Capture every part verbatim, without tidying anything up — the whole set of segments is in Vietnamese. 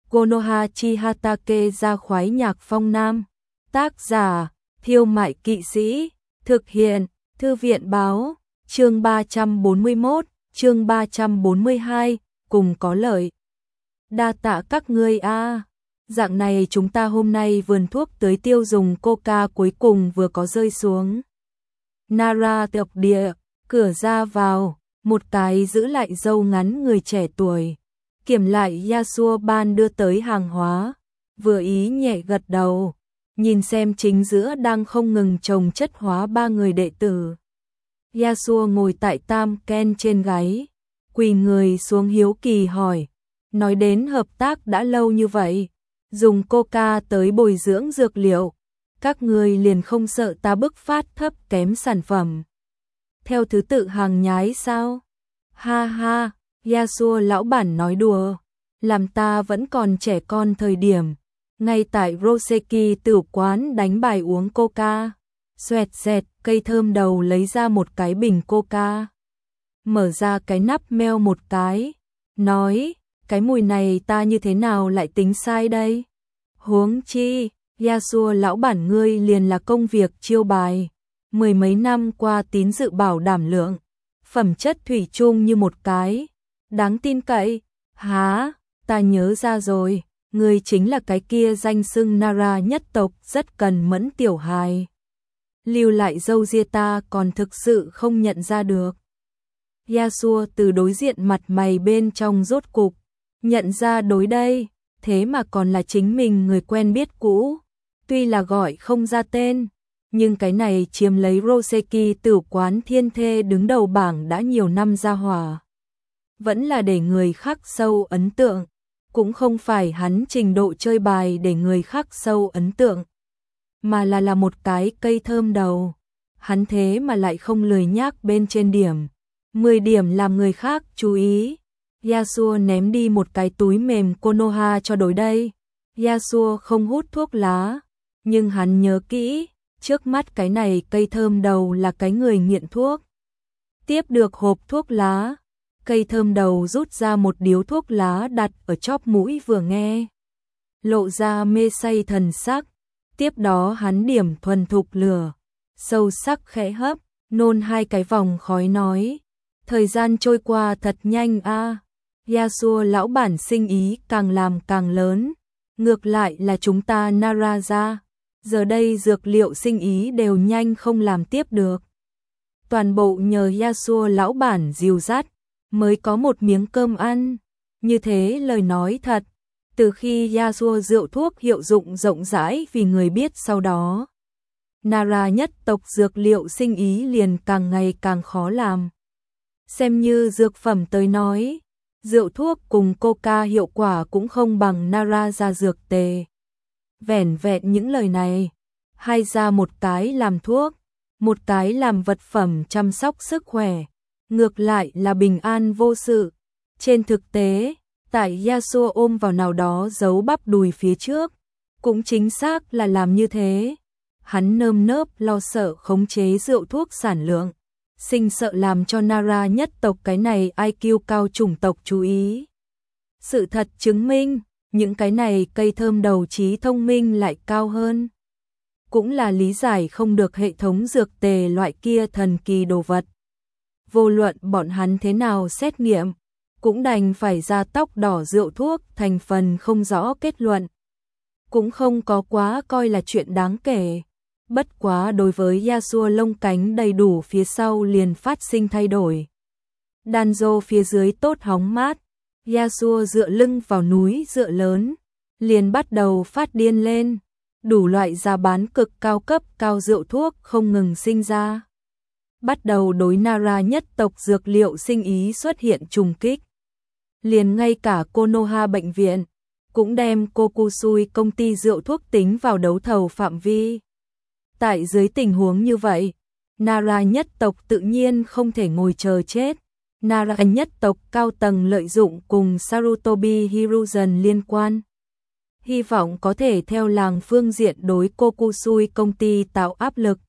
Konoha Chihatake ra khoái nhạc phong nam. Tác giả, Thiêu Mại Kỵ Sĩ. Thực hiện, Thư viện báo. Chương ba trăm bốn mươi mốt, chương ba trăm bốn mươi hai, cùng có lợi. Đa tạ các ngươi a. Dạng này chúng ta hôm nay vườn thuốc tới tiêu dùng coca cuối cùng vừa có rơi xuống. Nara tộc địa, cửa ra vào, một cái giữ lại râu ngắn người trẻ tuổi. Kiểm lại Yasuo ban đưa tới hàng hóa, vừa ý nhẹ gật đầu, nhìn xem chính giữa đang không ngừng trồng chất hóa ba người đệ tử. Yasuo ngồi tại tam ken trên gáy, quỳ người xuống hiếu kỳ hỏi, nói đến hợp tác đã lâu như vậy, dùng coca tới bồi dưỡng dược liệu, các người liền không sợ ta bức phát thấp kém sản phẩm. Theo thứ tự hàng nhái sao? Ha ha, Yasuo lão bản nói đùa, làm ta vẫn còn trẻ con thời điểm, ngay tại Roseki tử quán đánh bài uống coca, xoẹt xẹt cây thơm đầu lấy ra một cái bình coca, mở ra cái nắp meo một cái, nói, cái mùi này ta như thế nào lại tính sai đây? Huống chi, Yasuo lão bản ngươi liền là công việc chiêu bài, mười mấy năm qua tín dự bảo đảm lượng, phẩm chất thủy chung như một cái, đáng tin cậy. Há, ta nhớ ra rồi, ngươi chính là cái kia danh xưng Nara nhất tộc rất cần mẫn tiểu hài. Lưu lại dâu ria ta còn thực sự không nhận ra được. Yasuo từ đối diện mặt mày bên trong rốt cục, nhận ra đối đây, thế mà còn là chính mình người quen biết cũ, tuy là gọi không ra tên, nhưng cái này chiếm lấy Roseki tử quán thiên thê đứng đầu bảng đã nhiều năm ra hỏa. Vẫn là để người khác sâu ấn tượng, cũng không phải hắn trình độ chơi bài để người khác sâu ấn tượng, mà là là một cái cây thơm đầu. Hắn thế mà lại không lười nhác bên trên điểm, mười điểm làm người khác chú ý. Yasuo ném đi một cái túi mềm Konoha cho đối đây. Yasuo không hút thuốc lá, nhưng hắn nhớ kỹ, trước mắt cái này cây thơm đầu là cái người nghiện thuốc. Tiếp được hộp thuốc lá, cây thơm đầu rút ra một điếu thuốc lá đặt ở chóp mũi vừa nghe, lộ ra mê say thần sắc. Tiếp đó hắn điểm thuần thục lửa, sâu sắc khẽ hấp, nôn hai cái vòng khói nói, thời gian trôi qua thật nhanh a. À. Yasuo lão bản sinh ý càng làm càng lớn, ngược lại là chúng ta Nara ra, giờ đây dược liệu sinh ý đều nhanh không làm tiếp được. Toàn bộ nhờ Yasuo lão bản dìu dắt, mới có một miếng cơm ăn. Như thế lời nói thật, từ khi Yasuo rượu thuốc hiệu dụng rộng rãi vì người biết sau đó, Nara nhất tộc dược liệu sinh ý liền càng ngày càng khó làm. Xem như dược phẩm tới nói, rượu thuốc cùng coca hiệu quả cũng không bằng Nara ra dược tề. Vẻn vẹn những lời này, hai ra một cái làm thuốc, một cái làm vật phẩm chăm sóc sức khỏe, ngược lại là bình an vô sự. Trên thực tế, tại Yasuo ôm vào nào đó giấu bắp đùi phía trước, cũng chính xác là làm như thế. Hắn nơm nớp lo sợ khống chế rượu thuốc sản lượng, sinh sợ làm cho Nara nhất tộc cái này i kiu cao chủng tộc chú ý. Sự thật chứng minh, những cái này cây thơm đầu trí thông minh lại cao hơn. Cũng là lý giải không được hệ thống dược tề loại kia thần kỳ đồ vật. Vô luận bọn hắn thế nào xét nghiệm, cũng đành phải ra tóc đỏ rượu thuốc thành phần không rõ kết luận. Cũng không có quá coi là chuyện đáng kể. Bất quá đối với Yasuo lông cánh đầy đủ phía sau liền phát sinh thay đổi. Danzo phía dưới tốt hóng mát, Yasuo dựa lưng vào núi dựa lớn, liền bắt đầu phát điên lên. Đủ loại giá bán cực cao cấp cao rượu thuốc không ngừng sinh ra. Bắt đầu đối Nara nhất tộc dược liệu sinh ý xuất hiện trùng kích. Liền ngay cả Konoha bệnh viện, cũng đem Kokusui công ty rượu thuốc tính vào đấu thầu phạm vi. Tại dưới tình huống như vậy, Nara nhất tộc tự nhiên không thể ngồi chờ chết. Nara nhất tộc cao tầng lợi dụng cùng Sarutobi Hiruzen liên quan. Hy vọng có thể theo làng phương diện đối Kokusui công ty tạo áp lực.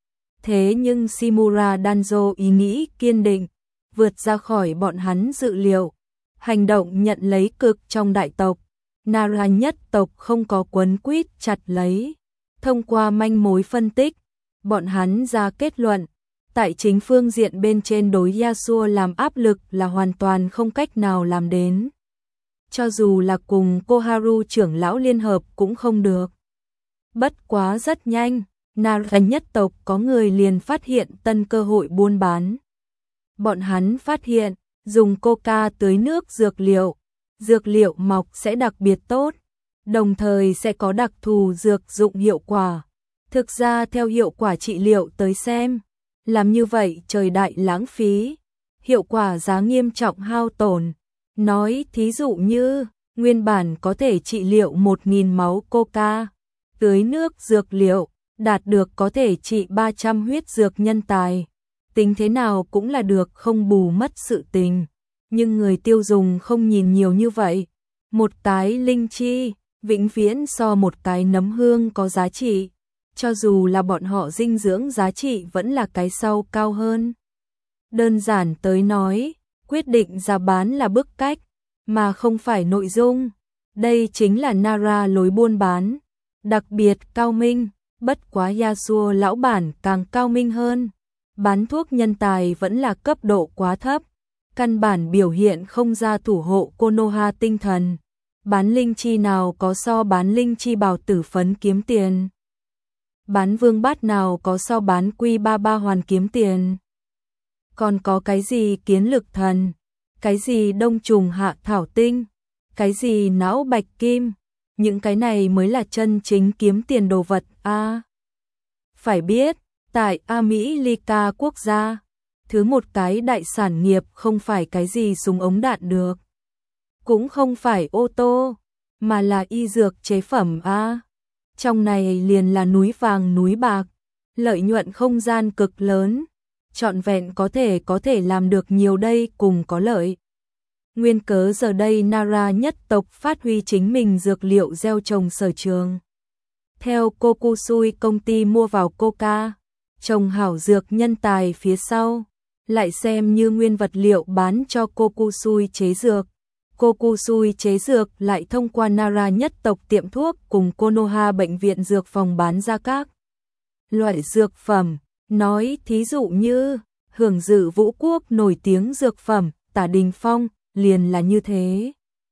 Thế nhưng Shimura Danzo ý nghĩ kiên định, vượt ra khỏi bọn hắn dự liệu. Hành động nhận lấy cực trong đại tộc. Nara nhất tộc không có quấn quýt chặt lấy. Thông qua manh mối phân tích, bọn hắn ra kết luận, tại chính phương diện bên trên đối Yasuo làm áp lực là hoàn toàn không cách nào làm đến. Cho dù là cùng Koharu trưởng lão liên hợp cũng không được. Bất quá rất nhanh, Nara nhất tộc có người liền phát hiện tân cơ hội buôn bán. Bọn hắn phát hiện, dùng coca tưới nước dược liệu, dược liệu mọc sẽ đặc biệt tốt, đồng thời sẽ có đặc thù dược dụng hiệu quả. Thực ra theo hiệu quả trị liệu tới xem, làm như vậy trời đại lãng phí, hiệu quả giá nghiêm trọng hao tổn. Nói thí dụ như, nguyên bản có thể trị liệu một nghìn máu coca, tưới nước dược liệu, đạt được có thể trị ba trăm huyết dược nhân tài. Tính thế nào cũng là được không bù mất sự tình. Nhưng người tiêu dùng không nhìn nhiều như vậy. Một cái linh chi, vĩnh viễn so một cái nấm hương có giá trị. Cho dù là bọn họ dinh dưỡng giá trị vẫn là cái sau cao hơn. Đơn giản tới nói, quyết định giá bán là bức cách, mà không phải nội dung. Đây chính là Nara lối buôn bán. Đặc biệt cao minh, bất quá Yasuo lão bản càng cao minh hơn. Bán thuốc nhân tài vẫn là cấp độ quá thấp. Căn bản biểu hiện không ra thủ hộ Konoha tinh thần. Bán linh chi nào có so bán linh chi bào tử phấn kiếm tiền. Bán vương bát nào có so bán quy ba ba hoàn kiếm tiền. Còn có cái gì kiến lực thần, cái gì đông trùng hạ thảo tinh, cái gì não bạch kim. Những cái này mới là chân chính kiếm tiền đồ vật a. À, phải biết, tại America quốc gia, thứ một cái đại sản nghiệp không phải cái gì súng ống đạn được, cũng không phải ô tô, mà là y dược chế phẩm a. À, trong này liền là núi vàng núi bạc, lợi nhuận không gian cực lớn, trọn vẹn có thể có thể làm được nhiều đây cùng có lợi. Nguyên cớ giờ đây Nara nhất tộc phát huy chính mình dược liệu gieo trồng sở trường. Theo Kokusui công ty mua vào coca, trồng hảo dược nhân tài phía sau, lại xem như nguyên vật liệu bán cho Kokusui chế dược. Kokusui chế dược lại thông qua Nara nhất tộc tiệm thuốc cùng Konoha bệnh viện dược phòng bán ra các loại dược phẩm. Nói thí dụ như, hưởng dự vũ quốc nổi tiếng dược phẩm, Tả Đình Phong, liền là như thế.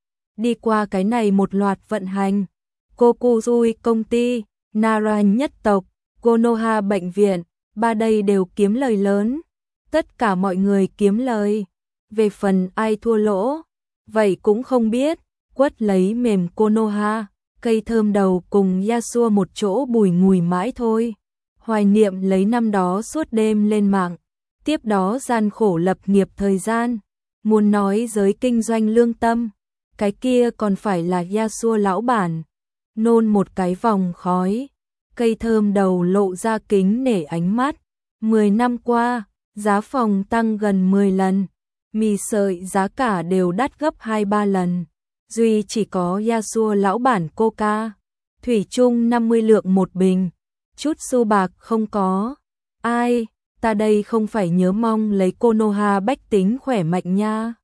Đi qua cái này một loạt vận hành, Kokusui công ty, Nara nhất tộc, Konoha bệnh viện, ba đây đều kiếm lời lớn. Tất cả mọi người kiếm lời. Về phần ai thua lỗ, vậy cũng không biết. Quất lấy mềm Konoha, cây thơm đầu cùng Yasuo một chỗ bùi ngùi mãi thôi. Hoài niệm lấy năm đó suốt đêm lên mạng, tiếp đó gian khổ lập nghiệp thời gian. Muốn nói giới kinh doanh lương tâm, cái kia còn phải là Yasuo lão bản. Nôn một cái vòng khói, cây thơm đầu lộ ra kính nể ánh mắt. Mười năm qua, giá phòng tăng gần mười lần, mì sợi giá cả đều đắt gấp hai ba lần. Duy chỉ có Yasuo lão bản coca, thủy chung năm mươi lượng một bình, chút xu bạc không có. Ai, ta đây không phải nhớ mong lấy Konoha bách tính khỏe mạnh nha.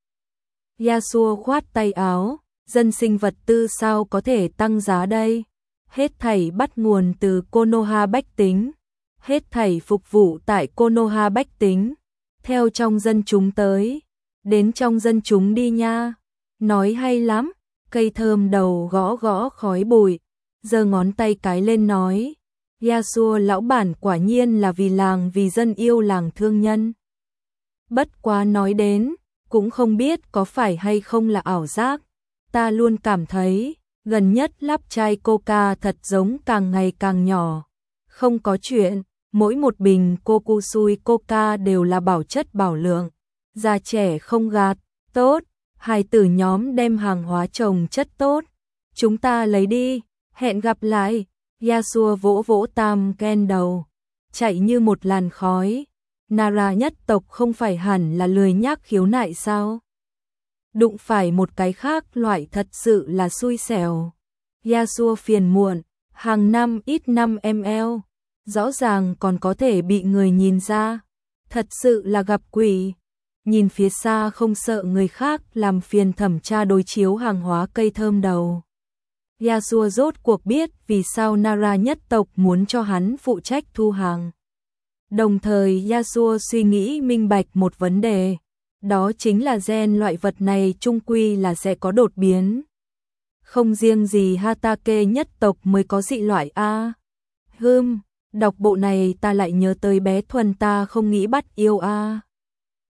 Yasuo khoát tay áo, dân sinh vật tư sao có thể tăng giá đây? Hết thảy bắt nguồn từ Konoha bách tính, hết thảy phục vụ tại Konoha bách tính, theo trong dân chúng tới, đến trong dân chúng đi nha. Nói hay lắm, cây thơm đầu gõ gõ khói bụi, giơ ngón tay cái lên nói. Yasuo lão bản quả nhiên là vì làng vì dân yêu làng thương nhân. Bất quá nói đến, cũng không biết có phải hay không là ảo giác. Ta luôn cảm thấy, gần nhất lắp chai coca thật giống càng ngày càng nhỏ. Không có chuyện, mỗi một bình Kokusui coca đều là bảo chất bảo lượng. Già trẻ không gạt, tốt, hài tử nhóm đem hàng hóa trồng chất tốt. Chúng ta lấy đi, hẹn gặp lại. Yasuo vỗ vỗ tam ken đầu, chạy như một làn khói. Nara nhất tộc không phải hẳn là lười nhác khiếu nại sao? Đụng phải một cái khác loại thật sự là xui xẻo. Yasuo phiền muộn, hàng năm ít năm mi li, rõ ràng còn có thể bị người nhìn ra. Thật sự là gặp quỷ. Nhìn phía xa không sợ người khác làm phiền thẩm tra đối chiếu hàng hóa cây thơm đầu. Yasuo rốt cuộc biết vì sao Nara nhất tộc muốn cho hắn phụ trách thu hàng. Đồng thời Yasuo suy nghĩ minh bạch một vấn đề, đó chính là gen loại vật này chung quy là sẽ có đột biến. Không riêng gì Hatake nhất tộc mới có dị loại a. Hừm, đọc bộ này ta lại nhớ tới bé Thuần ta không nghĩ bắt yêu a.